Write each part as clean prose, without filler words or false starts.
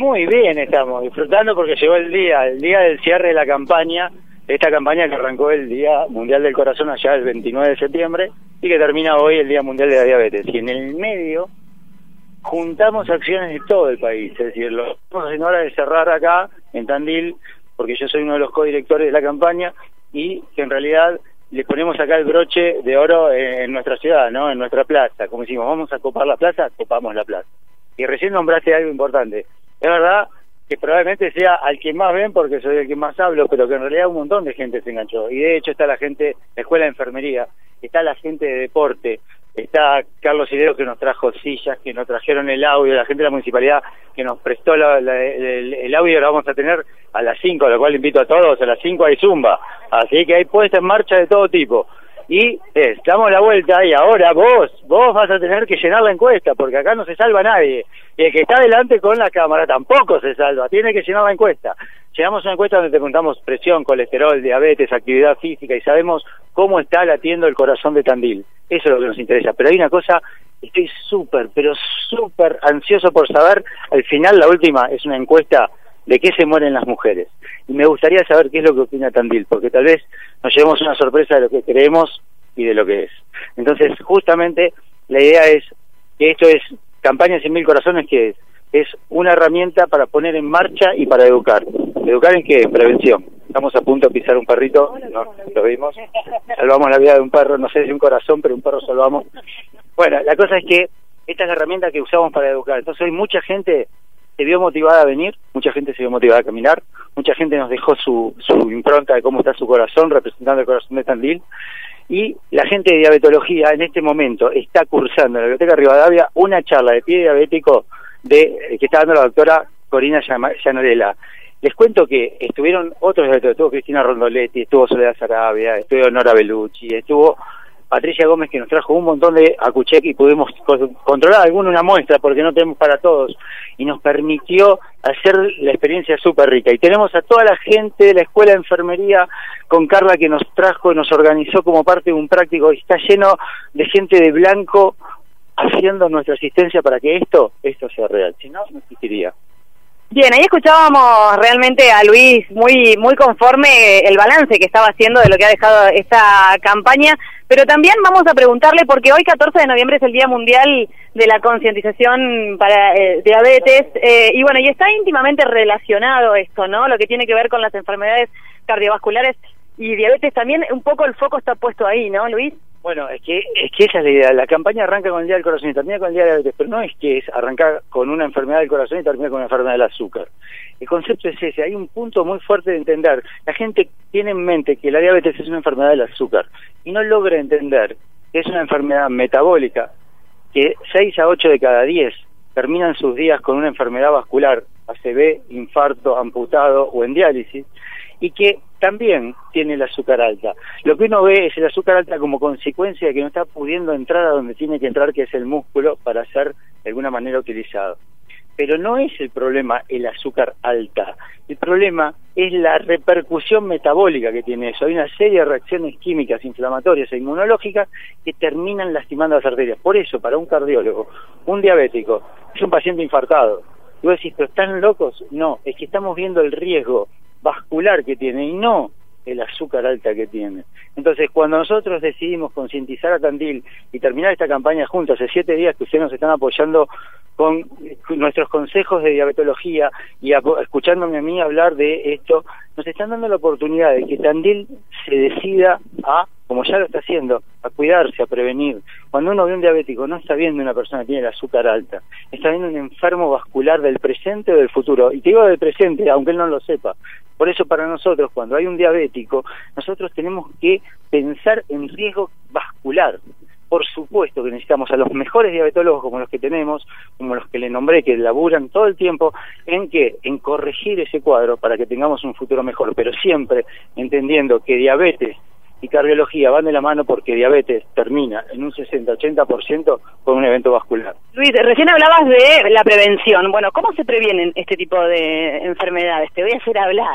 Muy bien, estamos disfrutando porque llegó el día del cierre de la campaña, esta campaña que arrancó el Día Mundial del Corazón allá el 29 de septiembre y que termina hoy el Día Mundial de la Diabetes. Y en el medio juntamos acciones de todo el país, es decir, lo estamos haciendo ahora de cerrar acá en Tandil, porque yo soy uno de los codirectores de la campaña y que en realidad le ponemos acá el broche de oro en nuestra ciudad, ¿no? En nuestra plaza. Como decimos, vamos a copar la plaza, copamos la plaza. Y recién nombraste algo importante. Es verdad que probablemente sea al que más ven porque soy el que más hablo, pero que en realidad un montón de gente se enganchó. Y de hecho está la gente, la escuela de enfermería, está la gente de deporte, está Carlos Hilero que nos trajo sillas, que nos trajeron el audio, la gente de la municipalidad que nos prestó el audio, lo vamos a tener a las 5, a lo cual invito a todos, a las 5 hay zumba. Así que hay puesta en marcha de todo tipo. Y damos la vuelta y ahora vos vas a tener que llenar la encuesta, porque acá no se salva nadie. Y el que está delante con la cámara tampoco se salva, tiene que llenar la encuesta. Llenamos una encuesta donde te preguntamos presión, colesterol, diabetes, actividad física y sabemos cómo está latiendo el corazón de Tandil. Eso es lo que nos interesa. Pero hay una cosa, estoy súper ansioso por saber, al final la última es una encuesta de qué se mueren las mujeres. Y me gustaría saber qué es lo que opina Tandil, porque tal vez nos llevemos una sorpresa de lo que creemos y de lo que es. Entonces, justamente, la idea es que esto es Campaña 100.000 Corazones, que es una herramienta para poner en marcha y para educar. ¿Educar en qué? En prevención. Estamos a punto de pisar un perrito, ¿no? Lo vimos. Salvamos la vida de un perro, no sé si un corazón, pero un perro salvamos. Bueno, la cosa es que esta es la herramienta que usamos para educar. Entonces, hoy mucha gente se vio motivada a venir, mucha gente se vio motivada a caminar, mucha gente nos dejó su impronta de cómo está su corazón, representando el corazón de Tandil, y la gente de diabetología en este momento está cursando en la Biblioteca Rivadavia una charla de pie diabético que está dando la doctora Corina Llanarella. Les cuento que estuvieron otros diabéticos, estuvo Cristina Rondoletti, estuvo Soledad Sarabia, estuvo Nora Bellucci, estuvo Patricia Gómez, que nos trajo un montón de acuchec y pudimos controlar una muestra porque no tenemos para todos y nos permitió hacer la experiencia súper rica. Y tenemos a toda la gente de la escuela de enfermería con Carla que nos trajo y nos organizó como parte de un práctico y está lleno de gente de blanco haciendo nuestra asistencia para que esto sea real, si no existiría. Bien, ahí escuchábamos realmente a Luis muy conforme el balance que estaba haciendo de lo que ha dejado esta campaña, pero también vamos a preguntarle, porque hoy 14 de noviembre es el Día Mundial de la Concientización para Diabetes, y bueno, y está íntimamente relacionado esto, ¿no? Lo que tiene que ver con las enfermedades cardiovasculares y diabetes también, un poco el foco está puesto ahí, ¿no, Luis? Bueno, es que esa es la idea. La campaña arranca con el Día del Corazón y termina con el Día de la Diabetes, pero no es que es arrancar con una enfermedad del corazón y terminar con una enfermedad del azúcar. El concepto es ese. Hay un punto muy fuerte de entender. La gente tiene en mente que la diabetes es una enfermedad del azúcar y no logra entender que es una enfermedad metabólica, que 6 a 8 de cada 10 terminan sus días con una enfermedad vascular, ACV, infarto, amputado o en diálisis, y que también tiene el azúcar alta. Lo que uno ve es el azúcar alta como consecuencia de que no está pudiendo entrar a donde tiene que entrar, que es el músculo, para ser de alguna manera utilizado. Pero no es el problema el azúcar alta, el problema es la repercusión metabólica que tiene eso. Hay una serie de reacciones químicas, inflamatorias e inmunológicas que terminan lastimando las arterias. Por eso, para un cardiólogo, un diabético es un paciente infartado. Y vos decís, ¿pero están locos? No, es que estamos viendo el riesgo vascular que tiene y no el azúcar alta que tiene. Entonces, cuando nosotros decidimos concientizar a Tandil y terminar esta campaña juntos, hace 7 días que ustedes nos están apoyando con nuestros consejos de diabetología y escuchándome a mí hablar de esto, nos están dando la oportunidad de que Tandil se decida a, como ya lo está haciendo, a cuidarse, a prevenir. Cuando uno ve un diabético, no está viendo una persona que tiene el azúcar alta, está viendo un enfermo vascular del presente o del futuro. Y te digo del presente, aunque él no lo sepa. Por eso para nosotros, cuando hay un diabético, nosotros tenemos que pensar en riesgo vascular. Por supuesto que necesitamos a los mejores diabetólogos como los que tenemos, como los que le nombré, que laburan todo el tiempo en corregir ese cuadro para que tengamos un futuro mejor, pero siempre entendiendo que diabetes y cardiología van de la mano, porque diabetes termina en un 60-80% con un evento vascular. Luis, recién hablabas de la prevención. Bueno, ¿cómo se previenen este tipo de enfermedades? Te voy a hacer hablar.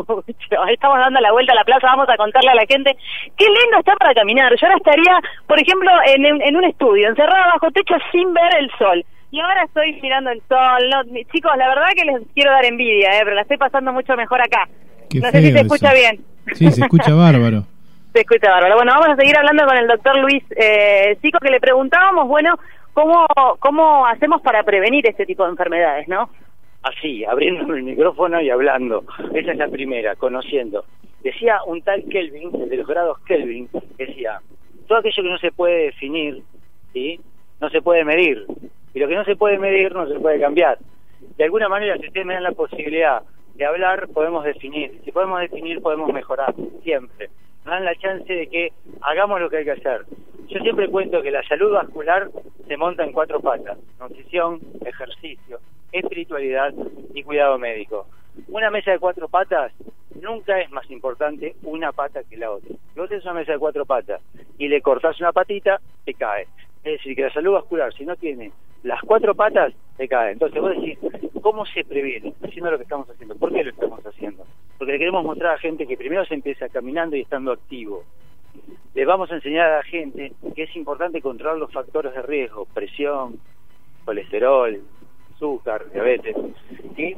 Ahí estamos dando la vuelta a la plaza, vamos a contarle a la gente qué lindo está para caminar. Yo ahora estaría, por ejemplo, en un estudio, encerrada bajo techo sin ver el sol. Y ahora estoy mirando el sol. No, chicos, la verdad que les quiero dar envidia, pero la estoy pasando mucho mejor acá. Qué no sé si se escucha eso. bien. Sí, se escucha bárbaro. Se escucha bárbaro. Bueno, vamos a seguir hablando con el doctor Luis Sico, que le preguntábamos, bueno, ¿cómo hacemos para prevenir este tipo de enfermedades, no? Así, abriendo el micrófono y hablando. Esa es la primera, conociendo. Decía un tal Kelvin, el de los grados Kelvin, decía, todo aquello que no se puede definir, ¿sí?, no se puede medir. Y lo que no se puede medir no se puede cambiar. De alguna manera, si ustedes me dan la posibilidad de hablar, podemos definir. Si podemos definir, podemos mejorar, siempre. Nos dan la chance de que hagamos lo que hay que hacer. Yo siempre cuento que la salud vascular se monta en 4 patas: nutrición, ejercicio, espiritualidad y cuidado médico. Una mesa de 4 patas nunca es más importante una pata que la otra. Si vos tenés una mesa de 4 patas y le cortás una patita, te cae. Es decir, que la salud vascular, si no tiene las 4 patas, te cae. Entonces vos decís, ¿cómo se previene? Haciendo lo que estamos haciendo. ¿Por qué lo estamos haciendo? Porque le queremos mostrar a gente que primero se empieza caminando y estando activo. Le vamos a enseñar a la gente que es importante controlar los factores de riesgo: presión, colesterol, azúcar, diabetes, ¿sí?,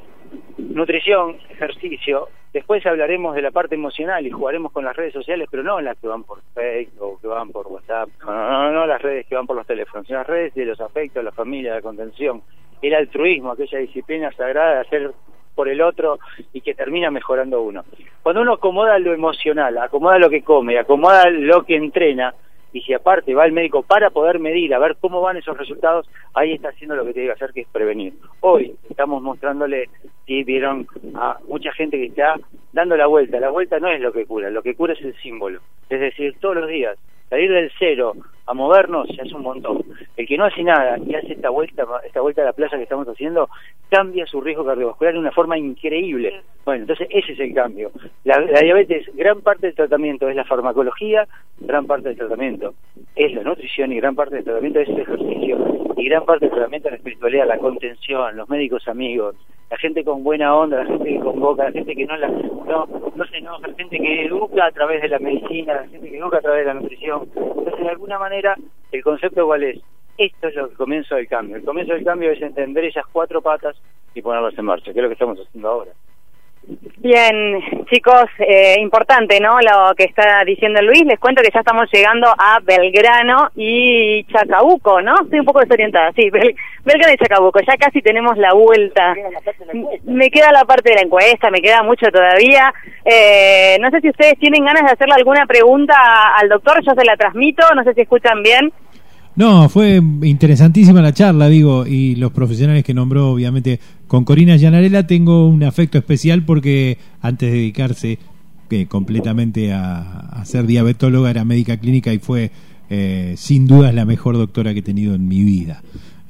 nutrición, ejercicio. Después hablaremos de la parte emocional y jugaremos con las redes sociales, pero no las que van por Facebook o que van por WhatsApp, no las redes que van por los teléfonos, sino las redes de los afectos, la familia, la contención, el altruismo, aquella disciplina sagrada de hacer por el otro y que termina mejorando uno. Cuando uno acomoda lo emocional, acomoda lo que come, acomoda lo que entrena, y si aparte va al médico para poder medir, a ver cómo van esos resultados, ahí está haciendo lo que tiene que hacer, que es prevenir. Hoy estamos mostrándole, si vieron, a mucha gente que está dando la vuelta. La vuelta no es lo que cura es el símbolo. Es decir, todos los días, salir del cero a movernos ya es un montón. El que no hace nada y hace esta vuelta a la plaza que estamos haciendo, cambia su riesgo cardiovascular de una forma increíble. Bueno, entonces ese es el cambio. La diabetes, gran parte del tratamiento es la farmacología, gran parte del tratamiento es la nutrición, y gran parte del tratamiento es el ejercicio, y gran parte del tratamiento es la espiritualidad, la contención, los médicos amigos, la gente con buena onda, la gente que convoca, la gente que no se enoja, la gente que educa a través de la medicina, la gente que educa a través de la nutrición. Entonces, de alguna manera, el concepto ¿cuál es? Esto es el comienzo del cambio. El comienzo del cambio es entender esas 4 patas y ponerlas en marcha, que es lo que estamos haciendo ahora. Bien, chicos, importante, ¿no?, lo que está diciendo Luis. Les cuento que ya estamos llegando a Belgrano y Chacabuco, ¿no? Estoy un poco desorientada, sí, Belgrano y Chacabuco, ya casi tenemos la vuelta. Me queda la parte de la encuesta, me queda mucho todavía. No sé si ustedes tienen ganas de hacerle alguna pregunta al doctor, yo se la transmito, no sé si escuchan bien. No, fue interesantísima la charla, digo, y los profesionales que nombró, obviamente, con Corina Llanarella tengo un afecto especial porque antes de dedicarse completamente a ser diabetóloga era médica clínica y fue sin dudas la mejor doctora que he tenido en mi vida.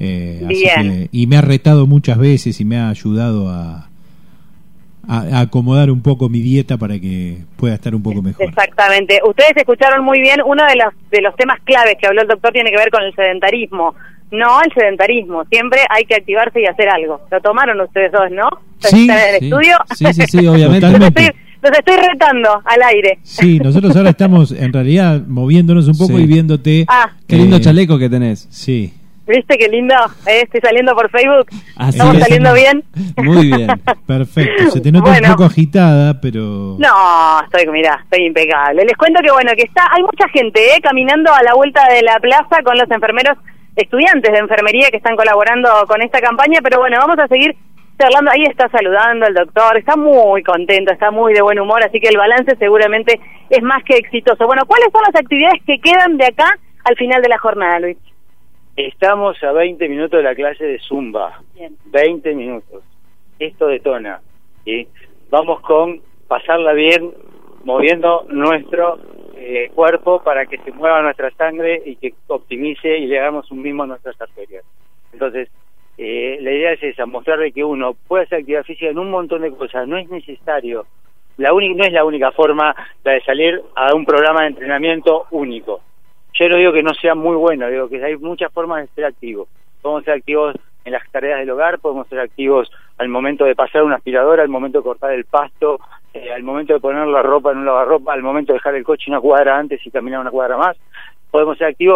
Y me ha retado muchas veces y me ha ayudado a acomodar un poco mi dieta para que pueda estar un poco mejor. Exactamente. Ustedes escucharon muy bien, uno de los temas claves que habló el doctor tiene que ver con el sedentarismo. No el sedentarismo, siempre hay que activarse y hacer algo. Lo tomaron ustedes dos, ¿no? Sí, ¿Están en el estudio? Sí, obviamente. Los estoy retando al aire. Sí, nosotros ahora estamos en realidad moviéndonos un poco y viéndote. Qué lindo chaleco que tenés. Sí. ¿Viste qué lindo? Estoy saliendo por Facebook. Así ¿Estamos saliendo bien? Muy bien. Perfecto. Se te nota un poco agitada, pero... No, estoy impecable. Les cuento que hay mucha gente caminando a la vuelta de la plaza con los enfermeros, estudiantes de enfermería que están colaborando con esta campaña, pero bueno, vamos a seguir charlando. Ahí está saludando el doctor, está muy contento, está muy de buen humor, así que el balance seguramente es más que exitoso. Bueno, ¿cuáles son las actividades que quedan de acá al final de la jornada, Luis? Estamos a 20 minutos de la clase de Zumba. Bien. 20 minutos. Esto detona. ¿Sí? Vamos con pasarla bien, moviendo nuestro cuerpo para que se mueva nuestra sangre y que optimice y le hagamos un mimo a nuestras arterias. Entonces, la idea es esa, mostrarle que uno puede hacer actividad física en un montón de cosas. No es necesario. No es la única forma la de salir a un programa de entrenamiento único. Yo no digo que no sea muy bueno, digo que hay muchas formas de ser activos. Podemos ser activos en las tareas del hogar, podemos ser activos al momento de pasar una aspiradora, al momento de cortar el pasto, al momento de poner la ropa en un lavarropa, al momento de dejar el coche una cuadra antes y caminar una cuadra más. Podemos ser activos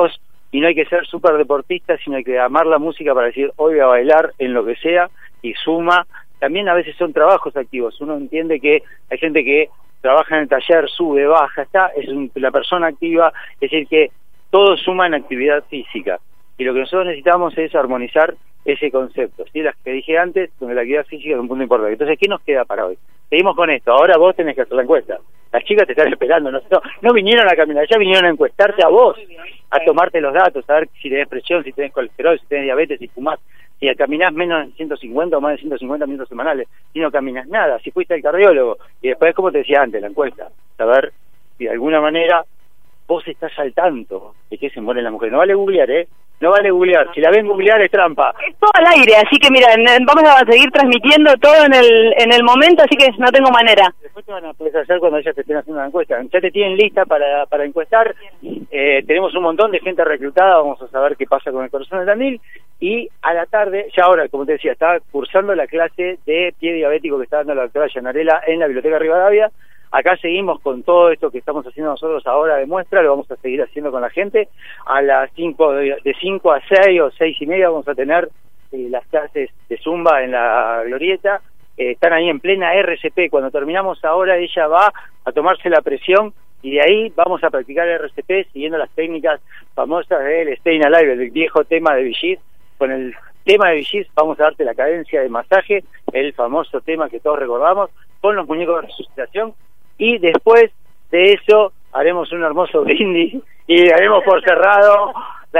y no hay que ser súper deportista, sino hay que amar la música para decir, hoy voy a bailar en lo que sea, y suma. También a veces son trabajos activos, uno entiende que hay gente que trabaja en el taller, sube, baja, la persona activa, es decir que todo suma en actividad física, y lo que nosotros necesitamos es armonizar ese concepto, ¿sí? Las que dije antes, donde la actividad física es un punto importante. Entonces, ¿qué nos queda para hoy? Seguimos con esto, ahora vos tenés que hacer la encuesta. Las chicas te están esperando, no vinieron a caminar, ya vinieron a encuestarte a vos, a tomarte los datos, a ver si tenés presión, si tenés colesterol, si tenés diabetes, si fumás, si caminás menos de 150 o más de 150 minutos semanales, si no caminas nada, si fuiste al cardiólogo, y después, como te decía antes, la encuesta, saber si de alguna manera vos estás al tanto de que se mueren las mujeres. No vale googlear, no vale googlear, si la ven googlear es trampa. Es todo al aire, así que mira, vamos a seguir transmitiendo todo en el momento, así que no tengo manera. Después te van a poder hacer cuando ellas te estén haciendo una encuesta. Ya te tienen lista para encuestar, tenemos un montón de gente reclutada, vamos a saber qué pasa con el corazón de Tandil, y a la tarde, ya ahora, como te decía, está cursando la clase de pie diabético que está dando la doctora Yanarela en la Biblioteca Rivadavia. Acá seguimos con todo esto que estamos haciendo nosotros ahora de muestra, lo vamos a seguir haciendo con la gente. A las 5, de 5 a 6 o 6 y media vamos a tener las clases de Zumba en la Glorieta. Están ahí en plena RCP. Cuando terminamos ahora, ella va a tomarse la presión y de ahí vamos a practicar el RCP siguiendo las técnicas famosas del Staying Alive, el viejo tema de Vigis. Con el tema de Vigis vamos a darte la cadencia de masaje, el famoso tema que todos recordamos, con los muñecos de resucitación. Y después de eso haremos un hermoso brindis y daremos por cerrada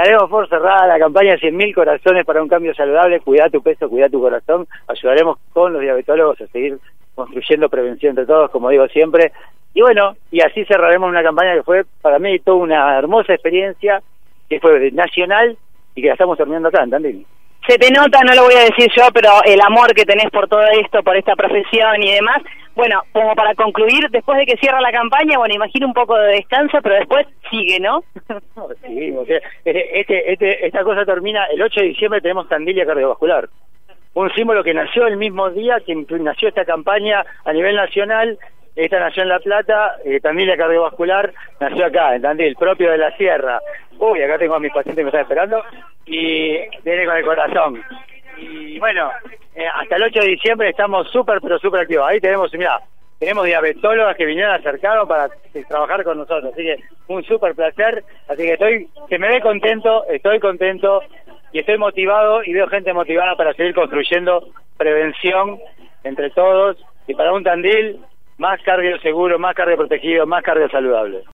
la campaña 100.000 corazones para un cambio saludable. Cuida tu peso, cuida tu corazón. Ayudaremos con los diabetólogos a seguir construyendo prevención entre todos, como digo siempre. Y bueno, y así cerraremos una campaña que fue para mí toda una hermosa experiencia, que fue nacional y que la estamos terminando acá en Tandil. Se te nota, no lo voy a decir yo, pero el amor que tenés por todo esto, por esta profesión y demás. Bueno, como para concluir, después de que cierra la campaña, bueno, imagino un poco de descanso, pero después sigue, ¿no? Sí, o sea, esta cosa termina, el 8 de diciembre tenemos Tandilia Cardiovascular, un símbolo que nació el mismo día que nació esta campaña a nivel nacional. Esta nació en La Plata, Tandilia Cardiovascular nació acá, en Tandil, propio de la sierra. Uy, acá tengo a mis pacientes que me están esperando, y viene con el corazón. Y bueno, hasta el 8 de diciembre estamos pero súper activos. Ahí tenemos, mirá, tenemos diabetólogas que vinieron a acercarnos para trabajar con nosotros, así que un súper placer. Así que se me ve contento, estoy contento y estoy motivado, y veo gente motivada para seguir construyendo prevención entre todos, y para un Tandil más cardio seguro, más cardio protegido, más cardio saludable.